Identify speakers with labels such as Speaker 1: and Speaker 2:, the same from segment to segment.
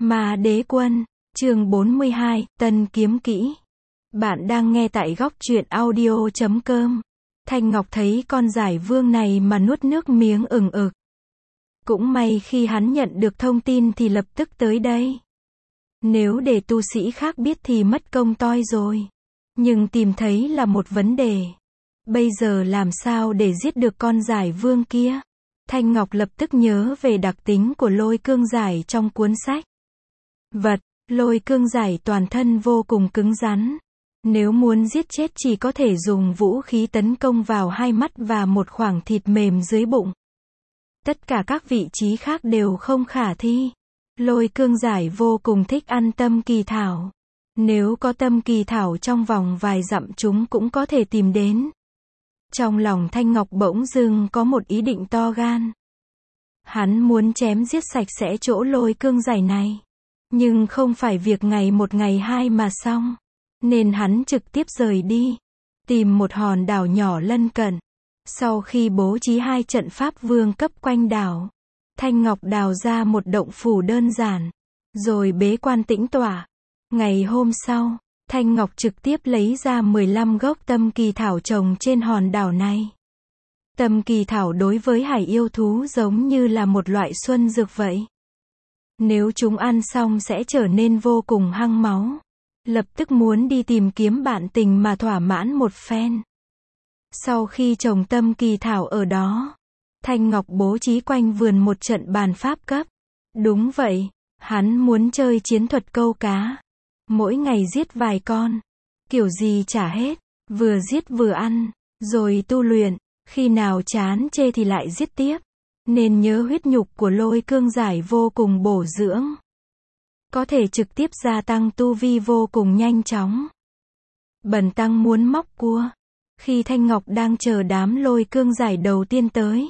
Speaker 1: Ma Đế Quân, chương 42, Tân Kiếm Kỹ. Bạn đang nghe tại góc truyện audio.com. Thanh Ngọc thấy con giải vương này mà nuốt nước miếng ừng ực. Cũng may khi hắn nhận được thông tin thì lập tức tới đây. Nếu để tu sĩ khác biết thì mất công toi rồi. Nhưng tìm thấy là một vấn đề. Bây giờ làm sao để giết được con giải vương kia? Thanh Ngọc lập tức nhớ về đặc tính của lôi cương giải trong cuốn sách. Lôi cương giải toàn thân vô cùng cứng rắn. Nếu muốn giết chết chỉ có thể dùng vũ khí tấn công vào hai mắt và một khoảng thịt mềm dưới bụng. Tất cả các vị trí khác đều không khả thi. Lôi cương giải vô cùng thích ăn tâm kỳ thảo. Nếu có tâm kỳ thảo trong vòng vài dặm chúng cũng có thể tìm đến. Trong lòng Thanh Ngọc bỗng dưng có một ý định to gan. Hắn muốn chém giết sạch sẽ chỗ lôi cương giải này. Nhưng không phải việc ngày một ngày hai mà xong. Nên hắn trực tiếp rời đi. Tìm một hòn đảo nhỏ lân cận. Sau khi bố trí hai trận pháp vương cấp quanh đảo, Thanh Ngọc đào ra một động phủ đơn giản. Rồi bế quan tĩnh tọa. Ngày hôm sau, Thanh Ngọc trực tiếp lấy ra 15 gốc tâm kỳ thảo trồng trên hòn đảo này. Tâm kỳ thảo đối với hải yêu thú giống như là một loại xuân dược vậy. Nếu chúng ăn xong sẽ trở nên vô cùng hăng máu. Lập tức muốn đi tìm kiếm bạn tình mà thỏa mãn một phen. Sau khi trồng tâm kỳ thảo ở đó, Thanh Ngọc bố trí quanh vườn một trận bàn pháp cấp. Đúng vậy, hắn muốn chơi chiến thuật câu cá. Mỗi ngày giết vài con. Kiểu gì chả hết. Vừa giết vừa ăn. Rồi tu luyện. Khi nào chán chê thì lại giết tiếp. Nên nhớ huyết nhục của lôi cương giải vô cùng bổ dưỡng. Có thể trực tiếp gia tăng tu vi vô cùng nhanh chóng. Bần tăng muốn móc cua. Khi Thanh Ngọc đang chờ đám lôi cương giải đầu tiên tới,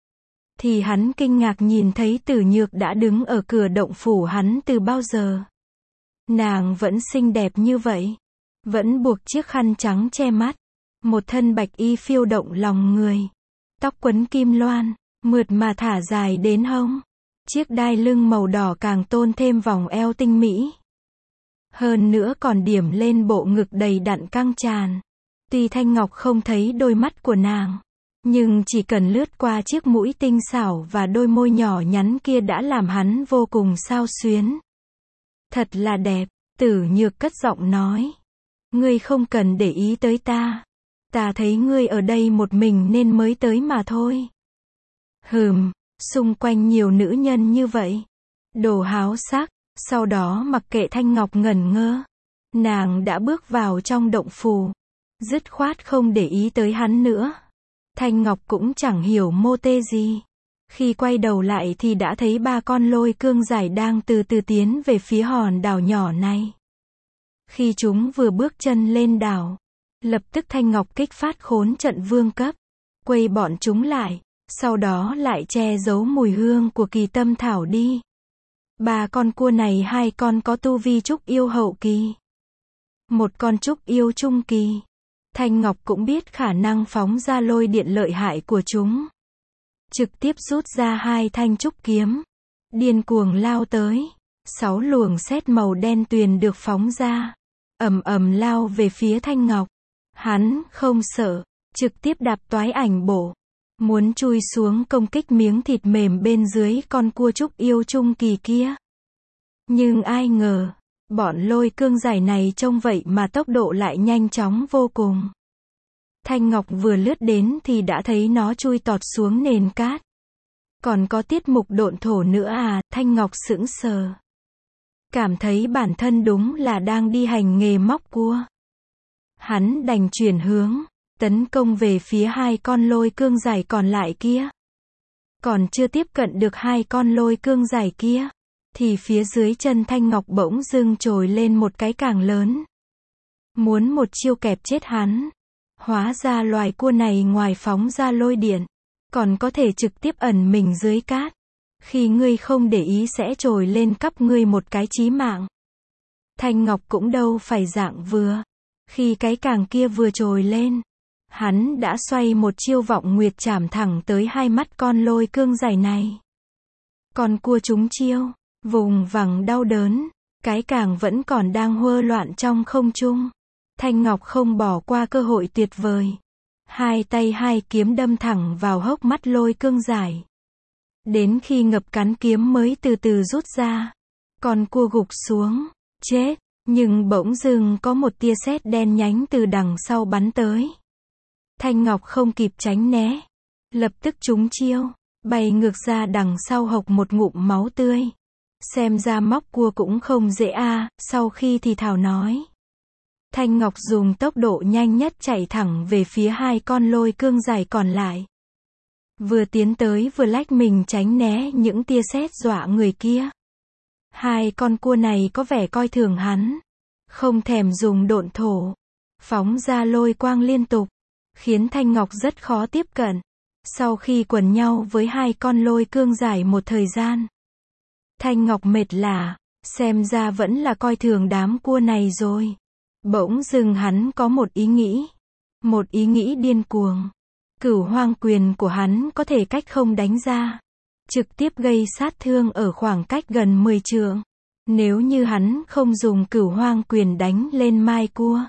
Speaker 1: thì hắn kinh ngạc nhìn thấy Tử Nhược đã đứng ở cửa động phủ hắn từ bao giờ. Nàng vẫn xinh đẹp như vậy. Vẫn buộc chiếc khăn trắng che mắt. Một thân bạch y phiêu động lòng người. Tóc quấn kim loan, mượt mà thả dài đến hông. Chiếc đai lưng màu đỏ càng tôn thêm vòng eo tinh mỹ. Hơn nữa còn điểm lên bộ ngực đầy đặn căng tràn. Tuy Thanh Ngọc không thấy đôi mắt của nàng, nhưng chỉ cần lướt qua chiếc mũi tinh xảo và đôi môi nhỏ nhắn kia đã làm hắn vô cùng xao xuyến. Thật là đẹp, Tử Nhược cất giọng nói. Ngươi không cần để ý tới ta. Ta thấy ngươi ở đây một mình nên mới tới mà thôi. Xung quanh nhiều nữ nhân như vậy. Đồ háo sắc. Sau đó mặc kệ Thanh Ngọc ngẩn ngơ. Nàng đã bước vào trong động phủ. Dứt khoát không để ý tới hắn nữa. Thanh Ngọc cũng chẳng hiểu mô tê gì. Khi quay đầu lại thì đã thấy ba con lôi cương giải đang từ từ tiến về phía hòn đảo nhỏ này. Khi chúng vừa bước chân lên đảo, lập tức Thanh Ngọc kích phát khốn trận vương cấp. Quay bọn chúng lại. Sau đó lại che giấu mùi hương của kỳ tâm thảo đi. Ba con cua này hai con có tu vi trúc yêu hậu kỳ. Một con trúc yêu trung kỳ. Thanh Ngọc cũng biết khả năng phóng ra lôi điện lợi hại của chúng. Trực tiếp rút ra hai thanh trúc kiếm. Điên cuồng lao tới. 6 luồng sét màu đen tuyền được phóng ra. Ầm ầm lao về phía Thanh Ngọc. Hắn không sợ. Trực tiếp đạp toái ảnh bổ. Muốn chui xuống công kích miếng thịt mềm bên dưới con cua trúc yêu trung kỳ kia. Nhưng ai ngờ, bọn lôi cương giải này trông vậy mà tốc độ lại nhanh chóng vô cùng. Thanh Ngọc vừa lướt đến thì đã thấy nó chui tọt xuống nền cát. Còn có tiết mục độn thổ nữa à, Thanh Ngọc sững sờ. Cảm thấy bản thân đúng là đang đi hành nghề móc cua. Hắn đành chuyển hướng. Tấn công về phía hai con lôi cương giải còn lại kia. Còn chưa tiếp cận được hai con lôi cương giải kia, thì phía dưới chân Thanh Ngọc bỗng dưng trồi lên một cái càng lớn. Muốn một chiêu kẹp chết hắn. Hóa ra loài cua này ngoài phóng ra lôi điện, còn có thể trực tiếp ẩn mình dưới cát. Khi ngươi không để ý sẽ trồi lên cắp ngươi một cái chí mạng. Thanh Ngọc cũng đâu phải dạng vừa. Khi cái càng kia vừa trồi lên, hắn đã xoay một chiêu vọng nguyệt chảm thẳng tới hai mắt con lôi cương giải này. Con cua trúng chiêu, Vùng vằng đau đớn, cái càng vẫn còn đang huơ loạn trong không trung. Thanh Ngọc không bỏ qua cơ hội tuyệt vời. Hai tay hai kiếm đâm thẳng vào hốc mắt Lôi Cương Giải. Đến khi ngập cán kiếm mới từ từ rút ra. Con cua gục xuống, chết, nhưng bỗng dưng có một tia sét đen nhánh từ đằng sau bắn tới. Thanh Ngọc không kịp tránh né, lập tức trúng chiêu, bay ngược ra đằng sau hộc một ngụm máu tươi. Xem ra móc cua cũng không dễ a, sau khi thì thào nói. Thanh Ngọc dùng tốc độ nhanh nhất chạy thẳng về phía hai con Lôi Cương Giải còn lại. Vừa tiến tới vừa lách mình tránh né những tia sét dọa người kia. Hai con cua này có vẻ coi thường hắn, không thèm dùng độn thổ, phóng ra lôi quang liên tục, khiến Thanh Ngọc rất khó tiếp cận. Sau khi quần nhau với hai con Lôi Cương Giải một thời gian, Thanh Ngọc mệt lả, xem ra vẫn là coi thường đám cua này rồi. Bỗng dưng hắn có một ý nghĩ điên cuồng. Cửu hoang quyền của hắn có thể cách không đánh ra, trực tiếp gây sát thương ở khoảng cách gần 10 trượng. Nếu như hắn không dùng cửu hoang quyền đánh lên mai cua,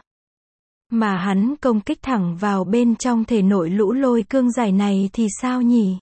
Speaker 1: mà hắn công kích thẳng vào bên trong thể nội lũ Lôi Cương Giải này thì sao nhỉ?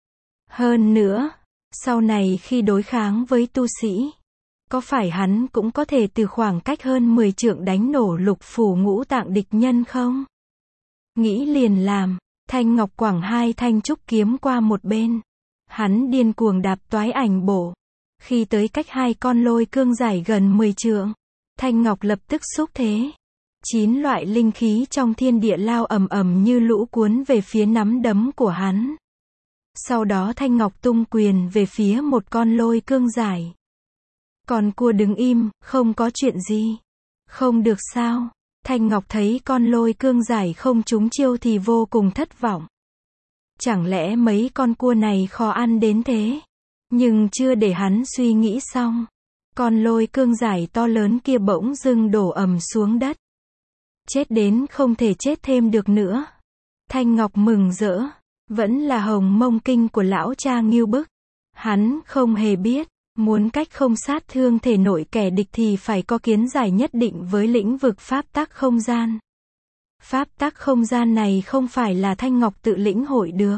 Speaker 1: Hơn nữa, sau này khi đối kháng với tu sĩ, có phải hắn cũng có thể từ khoảng cách hơn 10 trượng đánh nổ lục phủ ngũ tạng địch nhân không? Nghĩ liền làm, Thanh Ngọc quẳng hai thanh trúc kiếm qua một bên. Hắn điên cuồng đạp toái ảnh bổ. Khi tới cách hai con Lôi Cương Giải gần 10 trượng, Thanh Ngọc lập tức xúc thế. 9 loại linh khí trong thiên địa lao ầm ầm như lũ cuốn về phía nắm đấm của hắn. Sau đó Thanh Ngọc tung quyền về phía một con Lôi Cương Giải. Con cua đứng im, không có chuyện gì. Không được sao? Thanh Ngọc thấy con Lôi Cương Giải không trúng chiêu thì vô cùng thất vọng. Chẳng lẽ mấy con cua này khó ăn đến thế? Nhưng chưa để hắn suy nghĩ xong, con Lôi Cương Giải to lớn kia bỗng dưng đổ ầm xuống đất. Chết đến không thể chết thêm được nữa. Thanh Ngọc mừng rỡ, vẫn là Hồng Mông Kinh của lão cha Ngưu Bức. Hắn không hề biết, muốn cách không sát thương thể nội kẻ địch thì phải có kiến giải nhất định với lĩnh vực pháp tắc không gian. Pháp tắc không gian này không phải là Thanh Ngọc tự lĩnh hội được,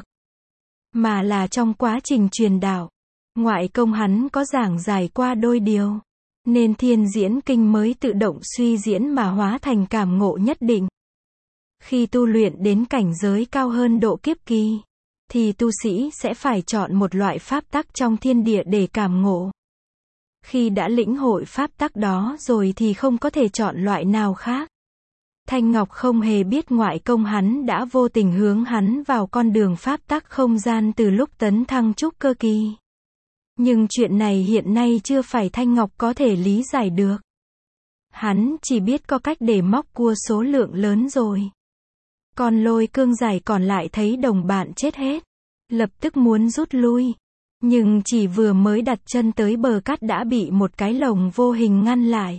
Speaker 1: mà là trong quá trình truyền đạo. Ngoại công hắn có giảng giải qua đôi điều, nên thiên diễn kinh mới tự động suy diễn mà hóa thành cảm ngộ nhất định. Khi tu luyện đến cảnh giới cao hơn độ kiếp kỳ, thì tu sĩ sẽ phải chọn một loại pháp tắc trong thiên địa để cảm ngộ. Khi đã lĩnh hội pháp tắc đó rồi thì không có thể chọn loại nào khác. Thanh Ngọc không hề biết ngoại công hắn đã vô tình hướng hắn vào con đường pháp tắc không gian từ lúc tấn thăng trúc cơ kỳ. Nhưng chuyện này hiện nay chưa phải Thanh Ngọc có thể lý giải được. Hắn chỉ biết có cách để móc cua số lượng lớn rồi. Còn Lôi Cương Giải còn lại thấy đồng bạn chết hết, lập tức muốn rút lui. Nhưng chỉ vừa mới đặt chân tới bờ cát đã bị một cái lồng vô hình ngăn lại.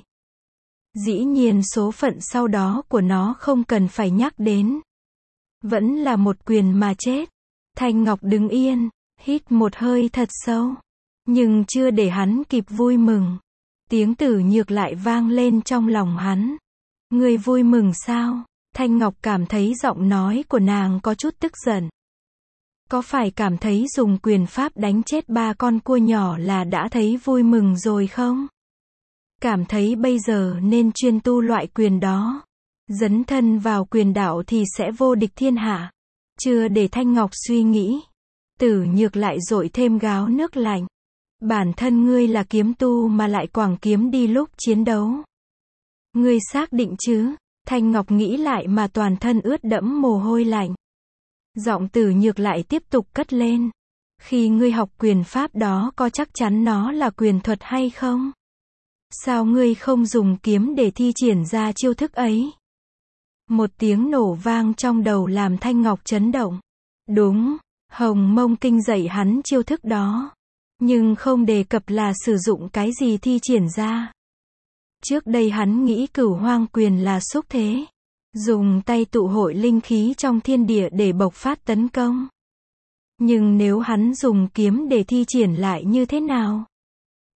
Speaker 1: Dĩ nhiên số phận sau đó của nó không cần phải nhắc đến. Vẫn là một quyền mà chết. Thanh Ngọc đứng yên, hít một hơi thật sâu. Nhưng chưa để hắn kịp vui mừng, tiếng Tử Nhược lại vang lên trong lòng hắn. Ngươi vui mừng sao? Thanh Ngọc cảm thấy giọng nói của nàng có chút tức giận. Có phải cảm thấy dùng quyền pháp đánh chết 3 con cua nhỏ là đã thấy vui mừng rồi không? Cảm thấy bây giờ nên chuyên tu loại quyền đó. Dấn thân vào quyền đạo thì sẽ vô địch thiên hạ. Chưa để Thanh Ngọc suy nghĩ, Tử Nhược lại dội thêm gáo nước lạnh. Bản thân ngươi là kiếm tu mà lại quẳng kiếm đi lúc chiến đấu. Ngươi xác định chứ? Thanh Ngọc nghĩ lại mà toàn thân ướt đẫm mồ hôi lạnh. Giọng Tử Nhược lại tiếp tục cất lên. Khi ngươi học quyền pháp đó có chắc chắn nó là quyền thuật hay không? Sao ngươi không dùng kiếm để thi triển ra chiêu thức ấy? Một tiếng nổ vang trong đầu làm Thanh Ngọc chấn động. Đúng, Hồng Mông Kinh dạy hắn chiêu thức đó, nhưng không đề cập là sử dụng cái gì thi triển ra. Trước đây hắn nghĩ Cửu Hoang Quyền là xúc thế, dùng tay tụ hội linh khí trong thiên địa để bộc phát tấn công. Nhưng nếu hắn dùng kiếm để thi triển lại như thế nào?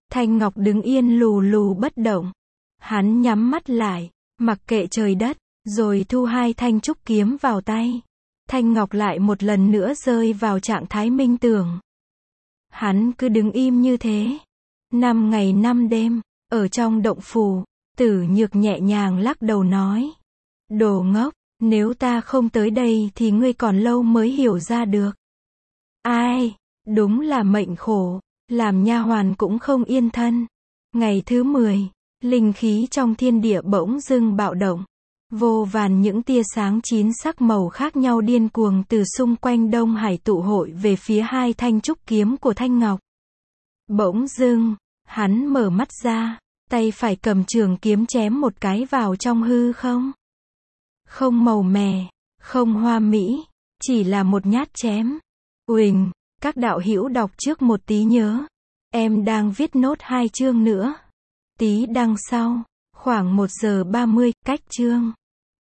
Speaker 1: Thanh Ngọc đứng yên lù lù bất động. Hắn nhắm mắt lại, mặc kệ trời đất, rồi thu hai thanh trúc kiếm vào tay. Thanh Ngọc lại một lần nữa rơi vào trạng thái minh tưởng. Hắn cứ đứng im như thế. 5 ngày 5 đêm, ở trong động phủ, Tử Nhược nhẹ nhàng lắc đầu nói. Đồ ngốc, nếu ta không tới đây thì ngươi còn lâu mới hiểu ra được. Ai, đúng là mệnh khổ, làm nha hoàn cũng không yên thân. Ngày thứ 10, linh khí trong thiên địa bỗng dưng bạo động. Vô vàn những tia sáng 9 sắc màu khác nhau điên cuồng từ xung quanh Đông Hải tụ hội về phía hai thanh trúc kiếm của Thanh Ngọc. Bỗng dưng, hắn mở mắt ra, tay phải cầm trường kiếm chém một cái vào trong hư không. Không màu mè, không hoa mỹ, chỉ là một nhát chém. Uỳnh, các đạo hữu đọc trước một tí nhớ. Em đang viết nốt 2 chương nữa. Tí đằng sau, khoảng 1 giờ 30, cách chương.